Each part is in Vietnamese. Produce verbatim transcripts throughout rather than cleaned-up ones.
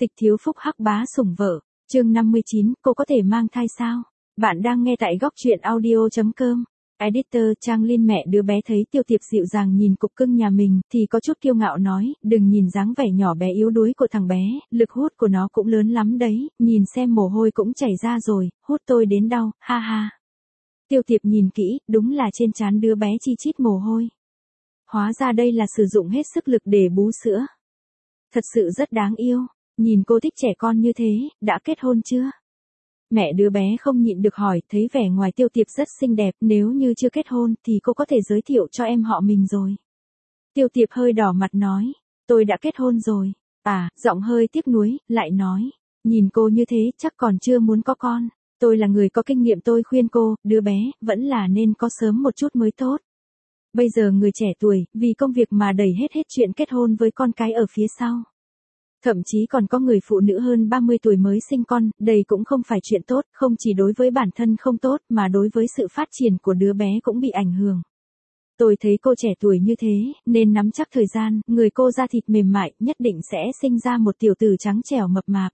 Tịch thiếu phúc hắc bá sủng vợ, chương năm mươi chín, cô có thể mang thai sao? Bạn đang nghe tại góc truyện audio chấm com. Editor Trang Linh mẹ đứa bé thấy Tiêu Tiệp dịu dàng nhìn cục cưng nhà mình thì có chút kiêu ngạo nói, đừng nhìn dáng vẻ nhỏ bé yếu đuối của thằng bé, lực hút của nó cũng lớn lắm đấy, nhìn xem mồ hôi cũng chảy ra rồi, hút tôi đến đau, ha ha. Tiêu Tiệp nhìn kỹ, đúng là trên trán đứa bé chi chít mồ hôi. Hóa ra đây là sử dụng hết sức lực để bú sữa. Thật sự rất đáng yêu, nhìn cô thích trẻ con như thế, đã kết hôn chưa? Mẹ đứa bé không nhịn được hỏi, thấy vẻ ngoài Tiêu Tiệp rất xinh đẹp, nếu như chưa kết hôn thì cô có thể giới thiệu cho em họ mình rồi. Tiêu Tiệp hơi đỏ mặt nói, tôi đã kết hôn rồi. À, giọng hơi tiếc nuối, lại nói, nhìn cô như thế chắc còn chưa muốn có con. Tôi là người có kinh nghiệm, tôi khuyên cô, đứa bé, vẫn là nên có sớm một chút mới tốt. Bây giờ người trẻ tuổi, vì công việc mà đẩy hết hết chuyện kết hôn với con cái ở phía sau. Thậm chí còn có người phụ nữ hơn ba mươi tuổi mới sinh con, đây cũng không phải chuyện tốt, không chỉ đối với bản thân không tốt mà đối với sự phát triển của đứa bé cũng bị ảnh hưởng. Tôi thấy cô trẻ tuổi như thế, nên nắm chắc thời gian, người cô da thịt mềm mại, nhất định sẽ sinh ra một tiểu tử trắng trẻo mập mạp.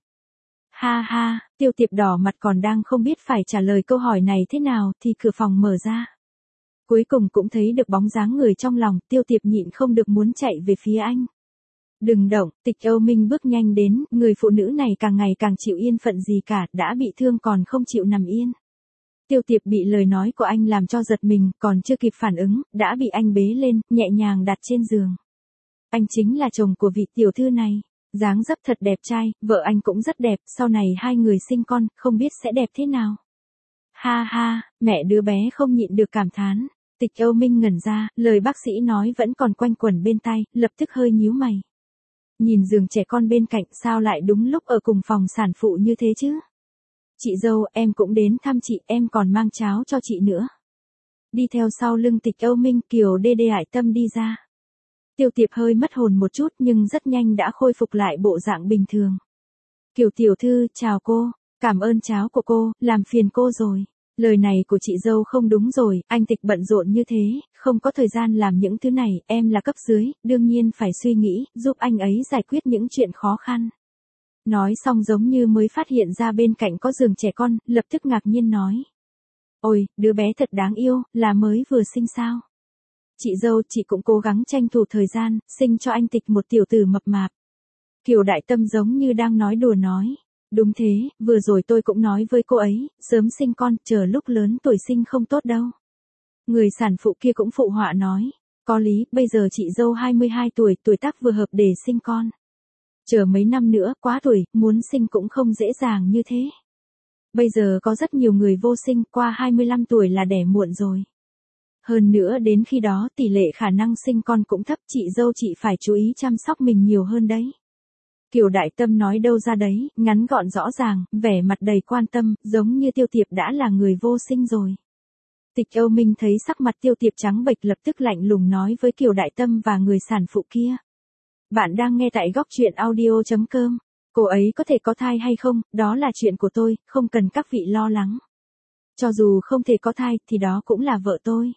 Ha ha, Tiêu Tiệp đỏ mặt còn đang không biết phải trả lời câu hỏi này thế nào thì cửa phòng mở ra. Cuối cùng cũng thấy được bóng dáng người trong lòng, Tiêu Tiệp nhịn không được muốn chạy về phía anh. Đừng động, Tịch Âu Minh bước nhanh đến, người phụ nữ này càng ngày càng chịu yên phận gì cả, đã bị thương còn không chịu nằm yên. Tiêu Tiệp bị lời nói của anh làm cho giật mình, còn chưa kịp phản ứng, đã bị anh bế lên, nhẹ nhàng đặt trên giường. Anh chính là chồng của vị tiểu thư này, dáng dấp thật đẹp trai, vợ anh cũng rất đẹp, sau này hai người sinh con, không biết sẽ đẹp thế nào. Ha ha, mẹ đứa bé không nhịn được cảm thán. Tịch Âu Minh ngẩn ra, lời bác sĩ nói vẫn còn quanh quẩn bên tai, lập tức hơi nhíu mày. Nhìn giường trẻ con bên cạnh, sao lại đúng lúc ở cùng phòng sản phụ như thế chứ? Chị dâu, em cũng đến thăm chị, em còn mang cháo cho chị nữa. Đi theo sau lưng Tịch Âu Minh, Kiều Đê Đê Hải Tâm đi ra. Tiêu Tiệp hơi mất hồn một chút nhưng rất nhanh đã khôi phục lại bộ dạng bình thường. Kiều tiểu thư, chào cô, cảm ơn cháo của cô, làm phiền cô rồi. Lời này của chị dâu không đúng rồi, anh Tịch bận rộn như thế, không có thời gian làm những thứ này, em là cấp dưới, đương nhiên phải suy nghĩ, giúp anh ấy giải quyết những chuyện khó khăn. Nói xong giống như mới phát hiện ra bên cạnh có giường trẻ con, lập tức ngạc nhiên nói. Ôi, đứa bé thật đáng yêu, là mới vừa sinh sao? Chị dâu, chị cũng cố gắng tranh thủ thời gian, sinh cho anh Tịch một tiểu tử mập mạp. Kiều Đại Tâm giống như đang nói đùa nói. Đúng thế, vừa rồi tôi cũng nói với cô ấy, sớm sinh con, chờ lúc lớn tuổi sinh không tốt đâu. Người sản phụ kia cũng phụ họa nói, có lý, bây giờ chị dâu hai mươi hai tuổi, tuổi tác vừa hợp để sinh con. Chờ mấy năm nữa, quá tuổi, muốn sinh cũng không dễ dàng như thế. Bây giờ có rất nhiều người vô sinh, qua hai mươi lăm tuổi là đẻ muộn rồi. Hơn nữa đến khi đó tỷ lệ khả năng sinh con cũng thấp, chị dâu chị phải chú ý chăm sóc mình nhiều hơn đấy. Kiều Đại Tâm nói đâu ra đấy, ngắn gọn rõ ràng, vẻ mặt đầy quan tâm, giống như Tiêu Tiệp đã là người vô sinh rồi. Tịch Âu Minh thấy sắc mặt Tiêu Tiệp trắng bệch lập tức lạnh lùng nói với Kiều Đại Tâm và người sản phụ kia. Bạn đang nghe tại góc truyện audio chấm com. Cô ấy có thể có thai hay không, đó là chuyện của tôi, không cần các vị lo lắng. Cho dù không thể có thai thì đó cũng là vợ tôi.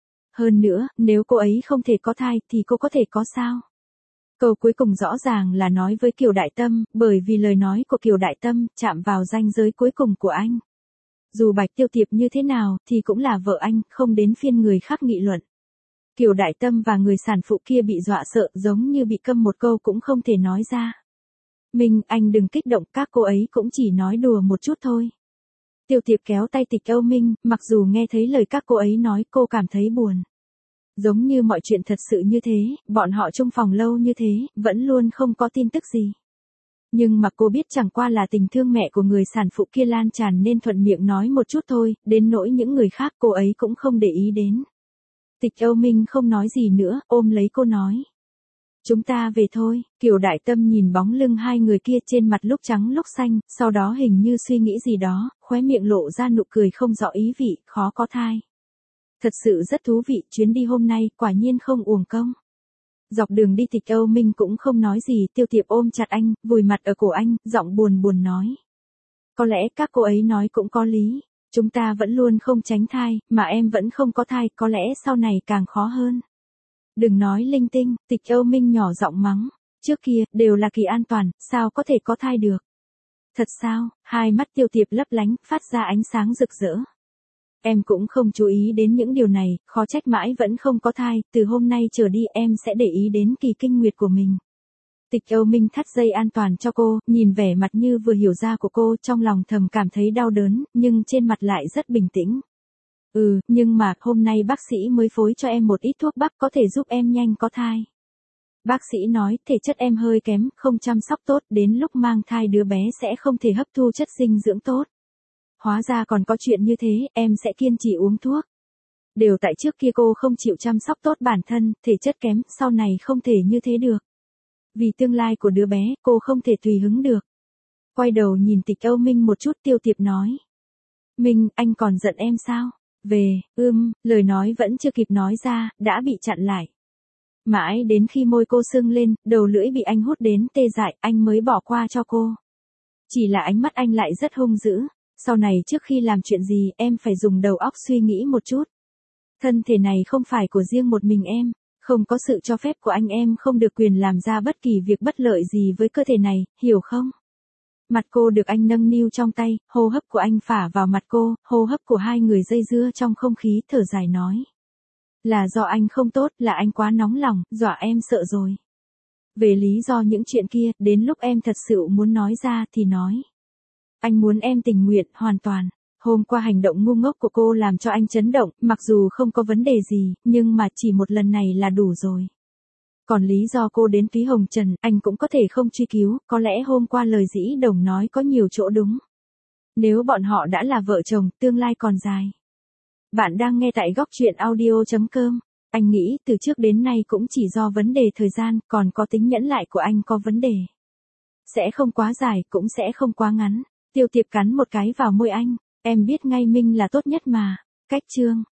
Hơn nữa, nếu cô ấy không thể có thai thì cô có thể có sao? Câu cuối cùng rõ ràng là nói với Kiều Đại Tâm, bởi vì lời nói của Kiều Đại Tâm chạm vào ranh giới cuối cùng của anh. Dù Bạch Tiêu Tiệp như thế nào thì cũng là vợ anh, không đến phiên người khác nghị luận. Kiều Đại Tâm và người sản phụ kia bị dọa sợ giống như bị câm một câu cũng không thể nói ra. Minh, anh đừng kích động, các cô ấy cũng chỉ nói đùa một chút thôi. Tiêu Tiệp kéo tay Tịch Âu Minh, mặc dù nghe thấy lời các cô ấy nói cô cảm thấy buồn. Giống như mọi chuyện thật sự như thế, bọn họ chung phòng lâu như thế, vẫn luôn không có tin tức gì. Nhưng mà cô biết chẳng qua là tình thương mẹ của người sản phụ kia lan tràn nên thuận miệng nói một chút thôi, đến nỗi những người khác cô ấy cũng không để ý đến. Tịch Âu Minh không nói gì nữa, ôm lấy cô nói. Chúng ta về thôi, Kiều Đại Tâm nhìn bóng lưng hai người kia trên mặt lúc trắng lúc xanh, sau đó hình như suy nghĩ gì đó, khóe miệng lộ ra nụ cười không rõ ý vị, khó có thai. Thật sự rất thú vị, chuyến đi hôm nay, quả nhiên không uổng công. Dọc đường đi Tịch Âu Minh cũng không nói gì, Tiêu Tiệp ôm chặt anh, vùi mặt ở cổ anh, giọng buồn buồn nói. Có lẽ các cô ấy nói cũng có lý, chúng ta vẫn luôn không tránh thai, mà em vẫn không có thai, có lẽ sau này càng khó hơn. Đừng nói linh tinh, Tịch Âu Minh nhỏ giọng mắng. Trước kia, đều là kỳ an toàn, sao có thể có thai được? Thật sao? Hai mắt Tiêu Tiệp lấp lánh, phát ra ánh sáng rực rỡ. Em cũng không chú ý đến những điều này, khó trách mãi vẫn không có thai, từ hôm nay trở đi em sẽ để ý đến kỳ kinh nguyệt của mình. Tịch Âu Minh thắt dây an toàn cho cô, nhìn vẻ mặt như vừa hiểu ra của cô, trong lòng thầm cảm thấy đau đớn, nhưng trên mặt lại rất bình tĩnh. Ừ, nhưng mà, hôm nay bác sĩ mới phối cho em một ít thuốc bắc có thể giúp em nhanh có thai. Bác sĩ nói, thể chất em hơi kém, không chăm sóc tốt, đến lúc mang thai đứa bé sẽ không thể hấp thu chất dinh dưỡng tốt. Hóa ra còn có chuyện như thế, em sẽ kiên trì uống thuốc. Đều tại trước kia cô không chịu chăm sóc tốt bản thân, thể chất kém, sau này không thể như thế được. Vì tương lai của đứa bé, cô không thể tùy hứng được. Quay đầu nhìn Tịch Âu Minh một chút, Tiêu Tiệp nói. Minh, anh còn giận em sao? Về, ưm, lời nói vẫn chưa kịp nói ra, đã bị chặn lại. Mãi đến khi môi cô sưng lên, đầu lưỡi bị anh hút đến tê dại, anh mới bỏ qua cho cô. Chỉ là ánh mắt anh lại rất hung dữ. Sau này trước khi làm chuyện gì, em phải dùng đầu óc suy nghĩ một chút. Thân thể này không phải của riêng một mình em. Không có sự cho phép của anh em không được quyền làm ra bất kỳ việc bất lợi gì với cơ thể này, hiểu không? Mặt cô được anh nâng niu trong tay, hô hấp của anh phả vào mặt cô, hô hấp của hai người dây dưa trong không khí, thở dài nói. Là do anh không tốt, là anh quá nóng lòng, dọa em sợ rồi. Về lý do những chuyện kia, đến lúc em thật sự muốn nói ra thì nói. Anh muốn em tình nguyện, hoàn toàn. Hôm qua hành động ngu ngốc của cô làm cho anh chấn động, mặc dù không có vấn đề gì, nhưng mà chỉ một lần này là đủ rồi. Còn lý do cô đến Thúy Hồng Trần, anh cũng có thể không truy cứu, có lẽ hôm qua lời Dĩ Đồng nói có nhiều chỗ đúng. Nếu bọn họ đã là vợ chồng, tương lai còn dài. Bạn đang nghe tại góc truyện audio chấm com. Anh nghĩ từ trước đến nay cũng chỉ do vấn đề thời gian, còn có tính nhẫn lại của anh có vấn đề. Sẽ không quá dài, cũng sẽ không quá ngắn. Tiêu Tiệp cắn một cái vào môi anh. Em biết ngay Minh là tốt nhất mà. Cách chương.